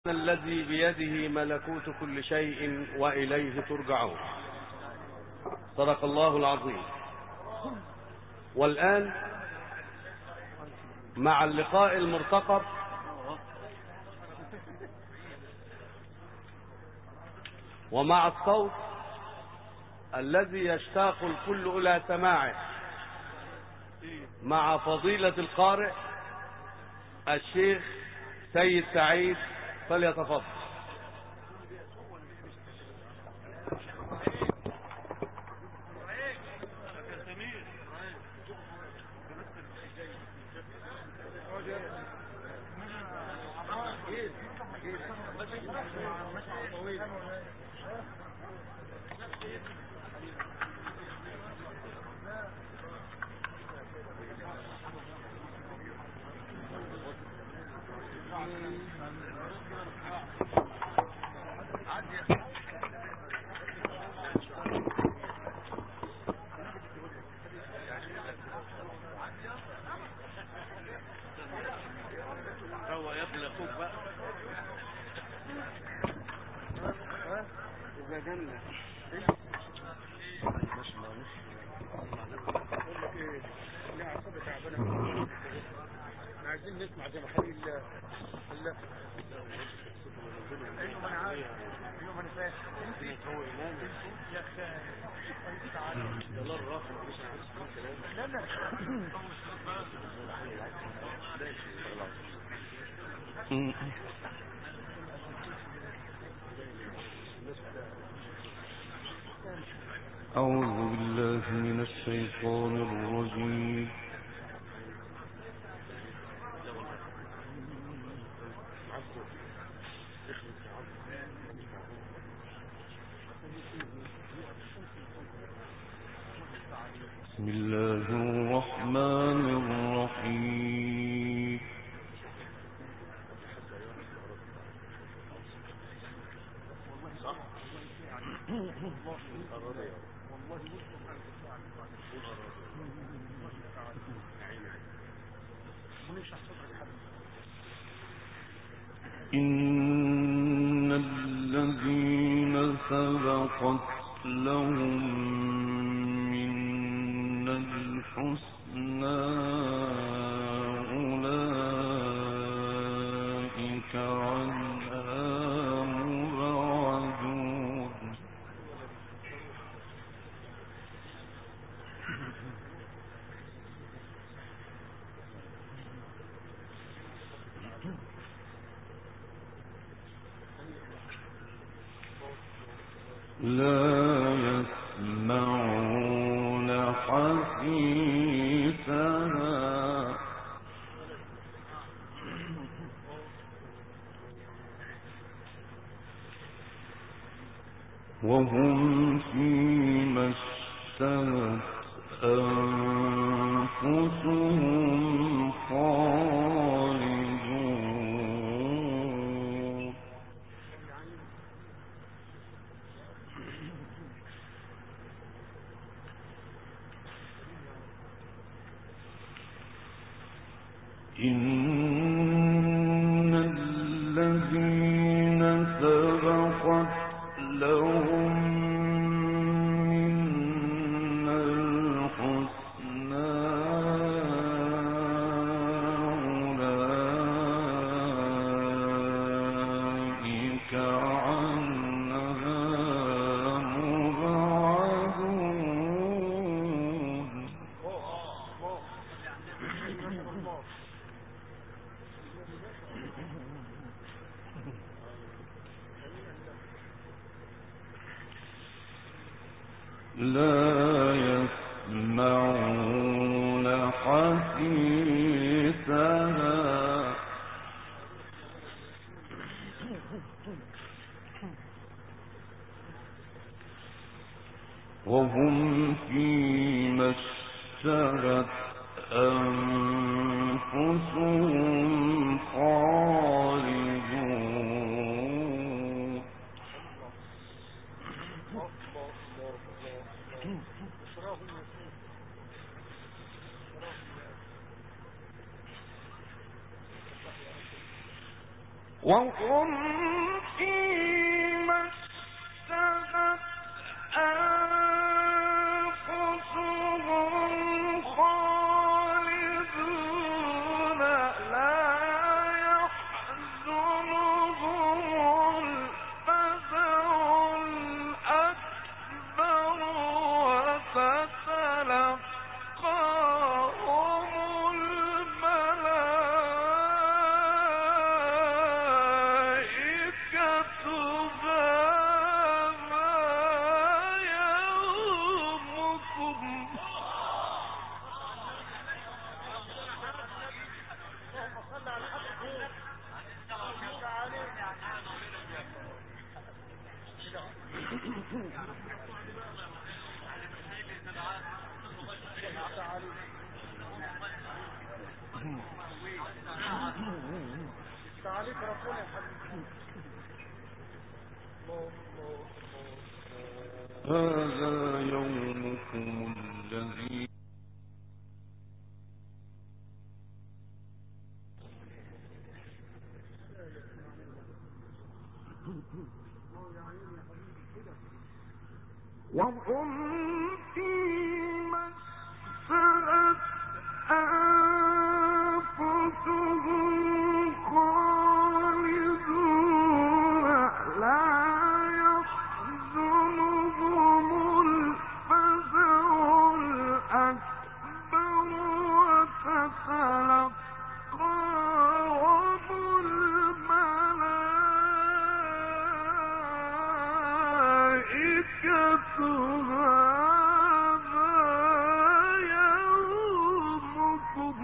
الذي بيده ملكوت كل شيء وإليه ترجعون. صدق الله العظيم. والآن مع اللقاء المرتقب ومع الصوت الذي يشتاق الكل إلى سماعه مع فضيلة القارئ الشيخ سيد سعيد، فليتفضل. عايزين نسمع زي ما خلي الله ايوه انا عارف، ايوه انا فاهم انت هو امام يا اخي يلا الرافع مش عايز كلام. لا أعوذ بالله من الشيطان الرجيم. بسم الله الرحمن الرحيم. إن الذين سبقت لهم من الحسنى أولئك عنها مبعدون. لا يسمعون حسيسها وهم فيما اشتهت أنفسهم خالدون. إن الذين سبقت لهم من الحسنى أولئك عنها مبعدون. لا يسمعون حسيسها وهم فيما اشتهت أنفسهم خالدون. وهم فيما اشتهت أنفسهم خالدون لا يحزنهم الفزع الأكبر وتتلقاهم الملائكة هذا يومكم تعاليك ربنا يا حبيبي. هذا يومكم الذي وهم فيما اشتهت أنفسهم خالدون لا يحزنهم الفزع الأكبر وتتلقاهم الملائكة هذا يومكم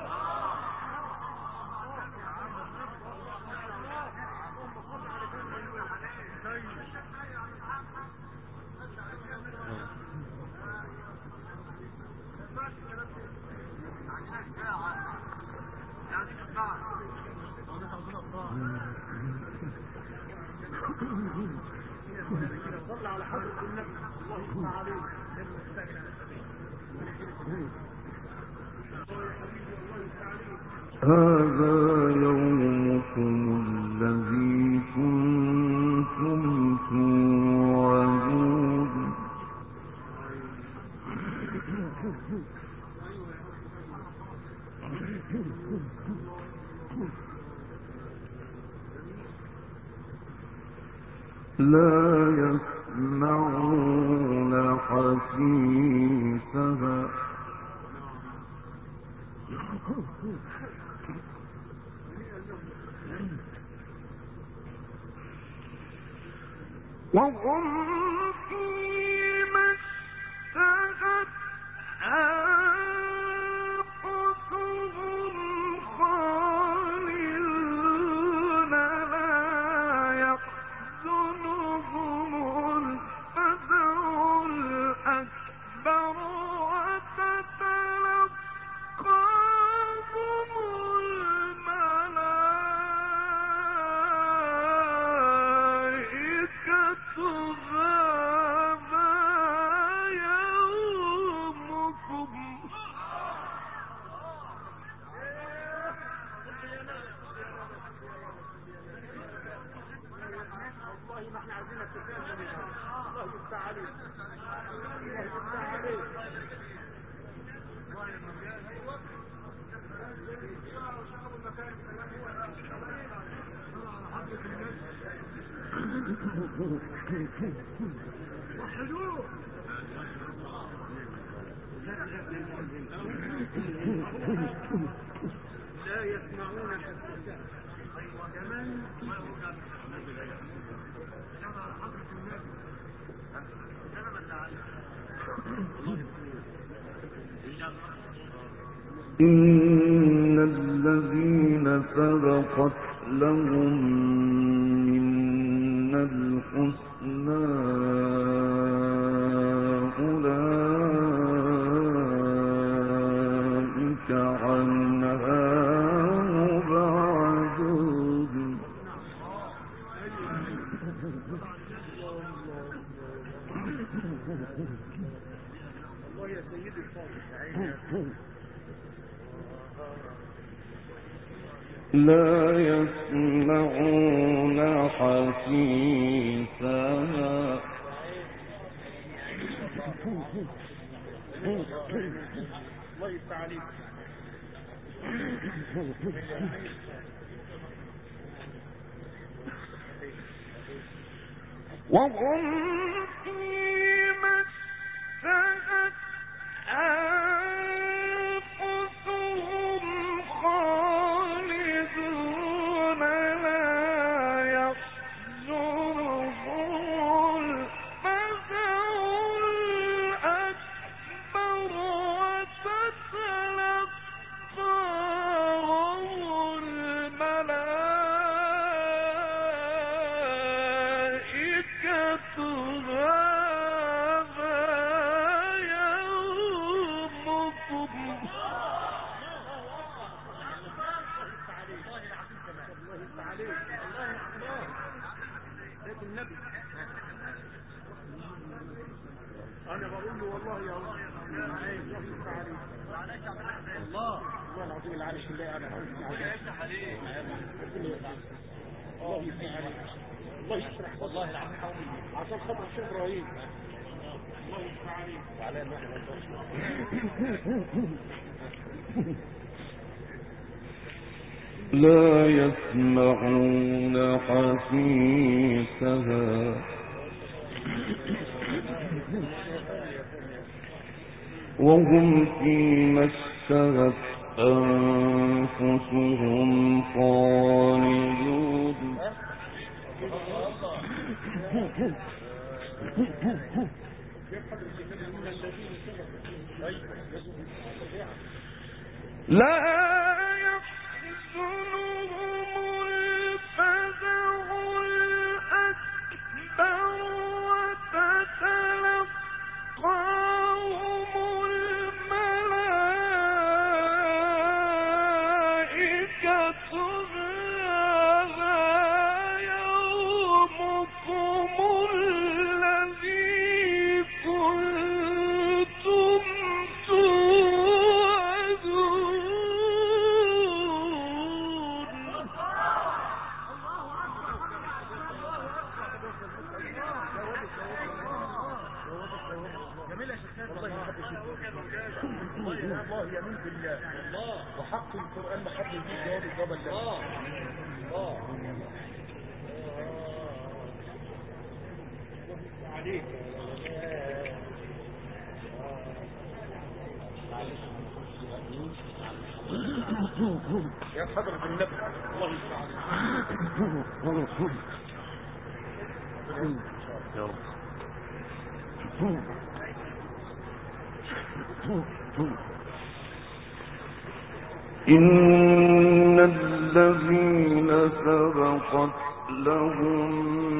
صل على حضرة النبي الله يسمع عليه. هذا يومكم الذي كنتم توعدون لا يسمعون حسيسها وهم فيما اشتهت أنفسهم خالدون لا يحزنهم الفزع الأكبر وتتلقاهم الملائكة هذا يومكم والله ما احنا عايزينك تتكلم. الله يفتح عليك. الله يفتح عليك. لا يسمعون حسيسها كمان إن الذين سبقت لهم منا الحسنى أولئك عنها مبعدون الله يا سيدي الفاضل. لا يسمعون حسيسها الله يفتح عليك. وهم فيما اشتهت أنفسهم خالدون لا يحزنهم الفزع الأكبر وتتلقاهم الملائكة هذا يومكم انا بقول له والله يا الله الله العظيم العرش الله انا الله يفتح عليك الله يفتح عليك الله يفتح والله العظيم عشان خاطر الشيخ ابراهيم الله يفتح عليك وعلى لا يسمعون حسيسها وهم فيما اشتهت أنفسهم خالدون لا يحزنهم الفزع الأكبر وتتلقاهم الملائكة هذا يومكم الذي كنتم جميل يا شيخ والله الله يمين بالله الله وحق القرآن ما حد يجيب جواب الجبل الله الله عليك يا حضرة النبي الله يستعان يا رب إن الذين سبقت لهم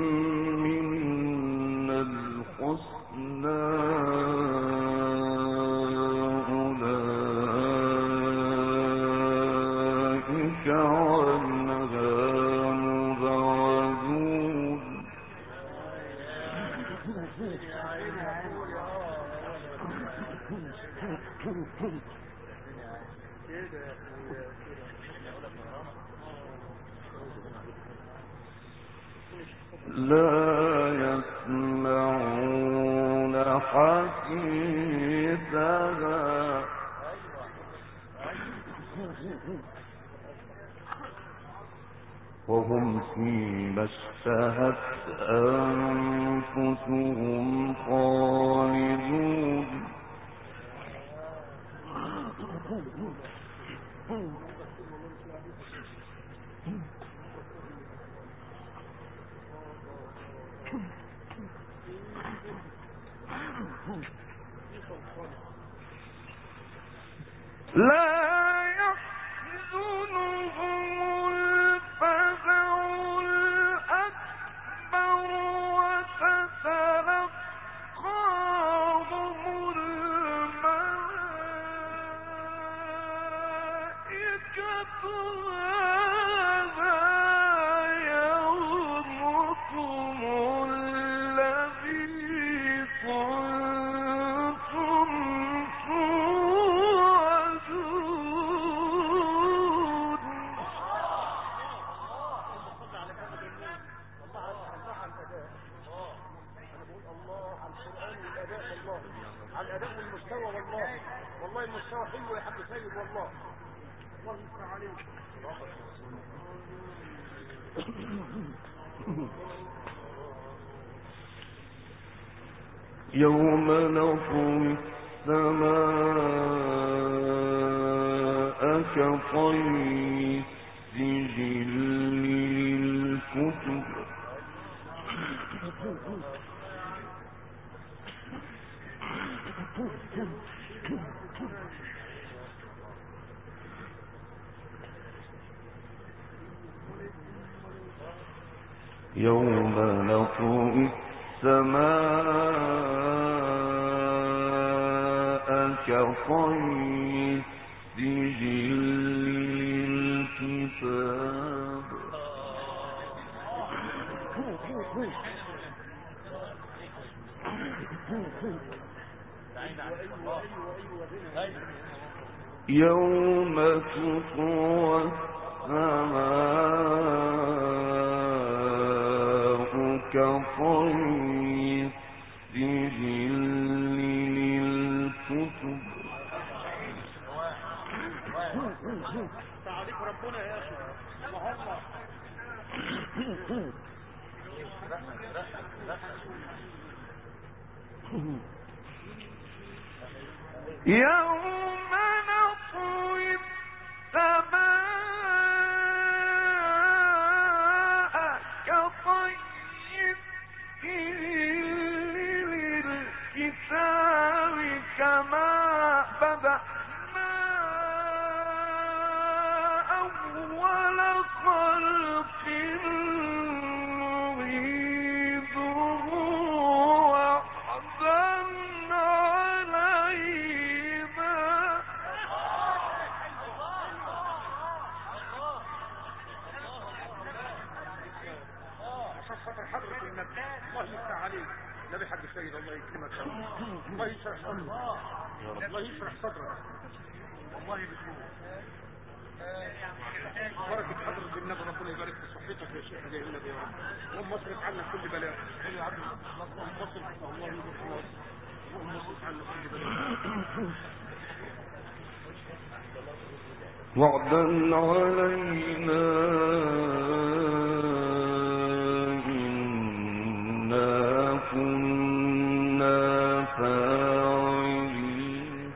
من الحسنى أولئك عنها مبعدون لا يسمعون حسيسها وهم فيما اشتهت أنفسهم خالدون لا يحزنهم الفزع الأكبر وتتلقاهم الملائكة هذا يومكم الذي كنتم توعدون الاداء والمستوى والله. والله المستوى حلو يا حاج سيد والله. الله يستر عليك. يوم نطوي السماء كطي السجل للكتب يوم نطوي السماء كطي السجل للكتاب يوم تطوى السماء كطي السجل للكتب تعاليك ربنا يا اخي. الله يوم نطوي السماء كطي السجل للكتاب كما بدأنا أول خلق نعيده وعدا علينا. عشان خاطر حضرة النبي. الله يفتح عليك. نبي حاج سيد الله يكرمك. الله يشرح صدرك. الله يشرح صدرك. والله بتقول بركة حضرة النبي. ربنا يبارك في صحتك يا شيخ زي النبي يا رب. اللهم اصرف عنا كل بلاء. اللهم اصرف. الله يبارك. اللهم اصرف عنا كل بلاء. وعدا علينا إنا كنا فاعلين.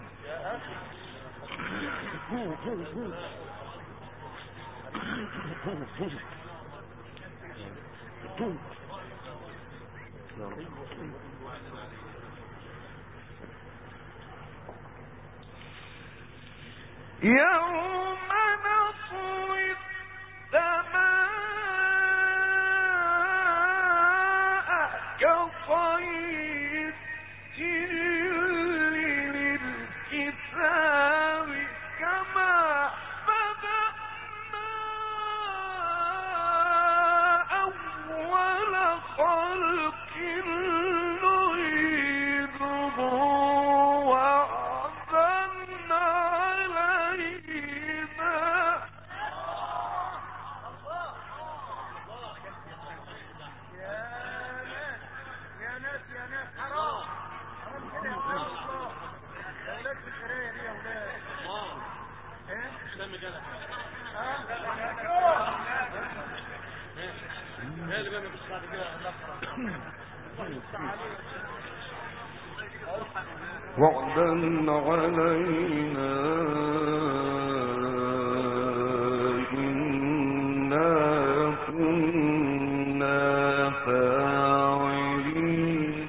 يوم نطوي السماء كطي السجل للكتاب كما بدأنا أول خلق نعيده وعدا علينا. يا ناس حرام كده يا ولاد الله. يا ولاد في القرايه دي يا ولاد. ايه سامي جدع. ايه اللي بقى مش بعد كده وعدا علينا إنا كنا فاعلين.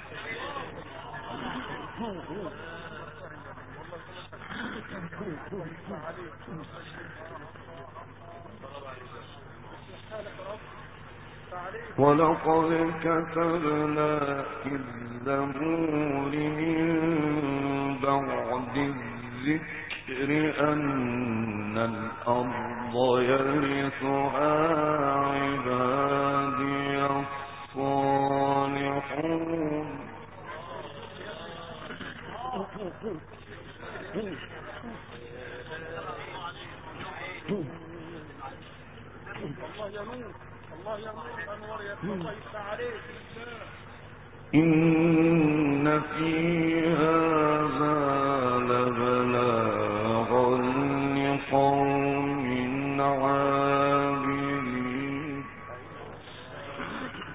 ولقد كتبنا في الزبور من بعد الذكر أن الأرض يرثها عبادي الصالحون. الله يا نور. الله يا نور انور يا الله يفتح عليك. إن فيها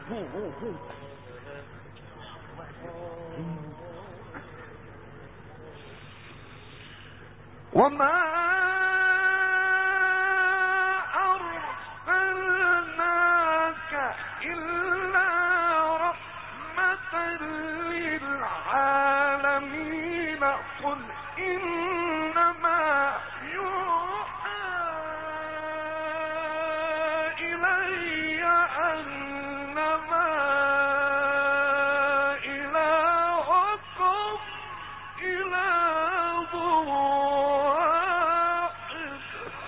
وما أرسلناك إلا رحمة للعالمين قل إنما يوحى إلي أنما إلهكم إله واحد.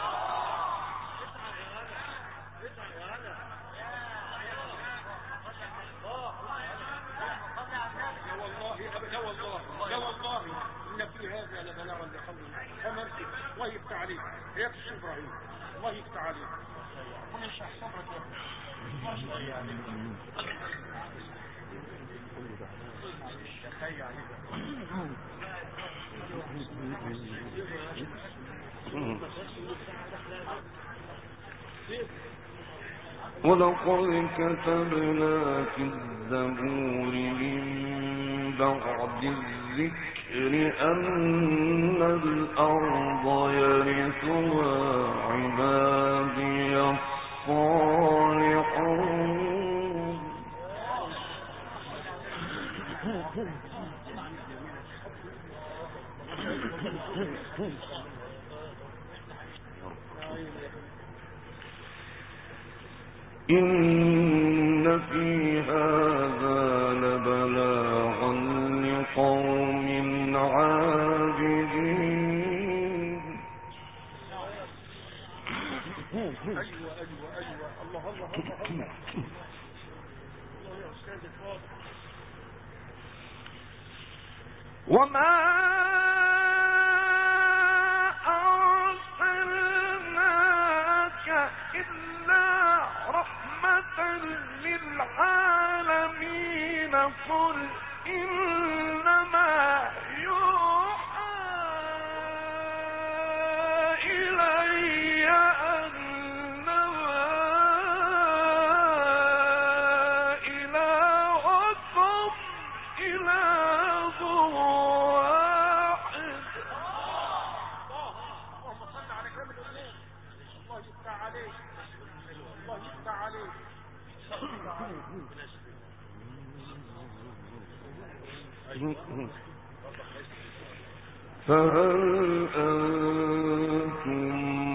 لا والله إن في هذا لبلاغا لقوم أمرك الله يفتح عليك حياة الشيخ إبراهيم الله يفتح عليك كل يشرح صبرك يا ولقد كتبنا في الزبور من بعد الذكر أن الأرض يرثها عبادي الصالحون. إن في هذا لبلاغا لقوم عابدين. أيوة الله يا أستاذ الفاضل. وما أرسلناك إلا رحمة للعالمين قل إنما يوحى إلي أنما إلهكم إله واحد. اللهم صل على كامل الأمور. الله يفتح عليك الله يفتح عليك. فهل أنتم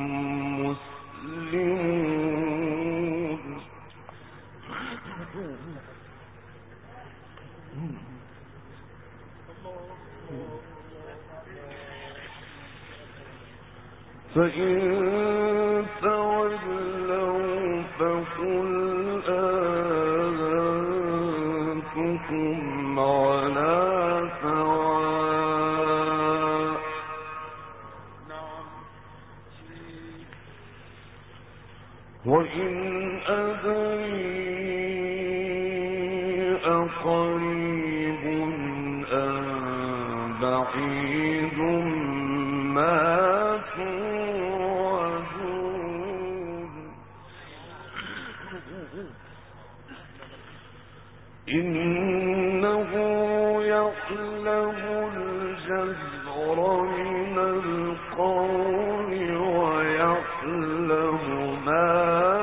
مسلمون؟ فإن تولوا فقل آذنتكم على سواء. وإن أدري أقريب أم بعيد ما توعدون. إنه يعلم الجهر من القول ويعلم ما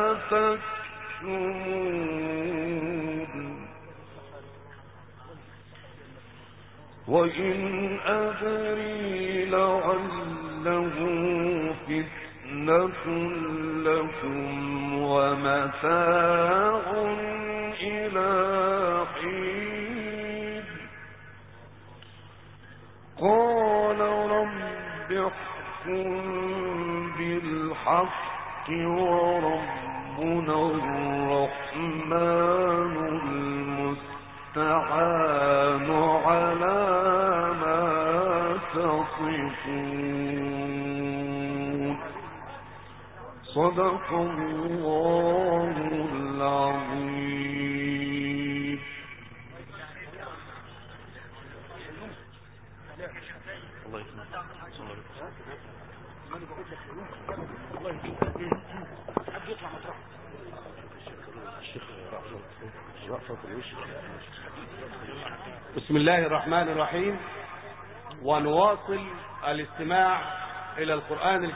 تكتمون. وإن أدري لعله فتنة لكم ومتاع إلى حين. قال رب احكم بالحق وربنا الرحمن المستعان على ما تصفون. صدق الله العظيم. الله يسلمك. انا بقول لك الله يسلمك. حد يطلع مطرح الشيخ بسم الله الرحمن الرحيم. ونواصل الاستماع إلى القرآن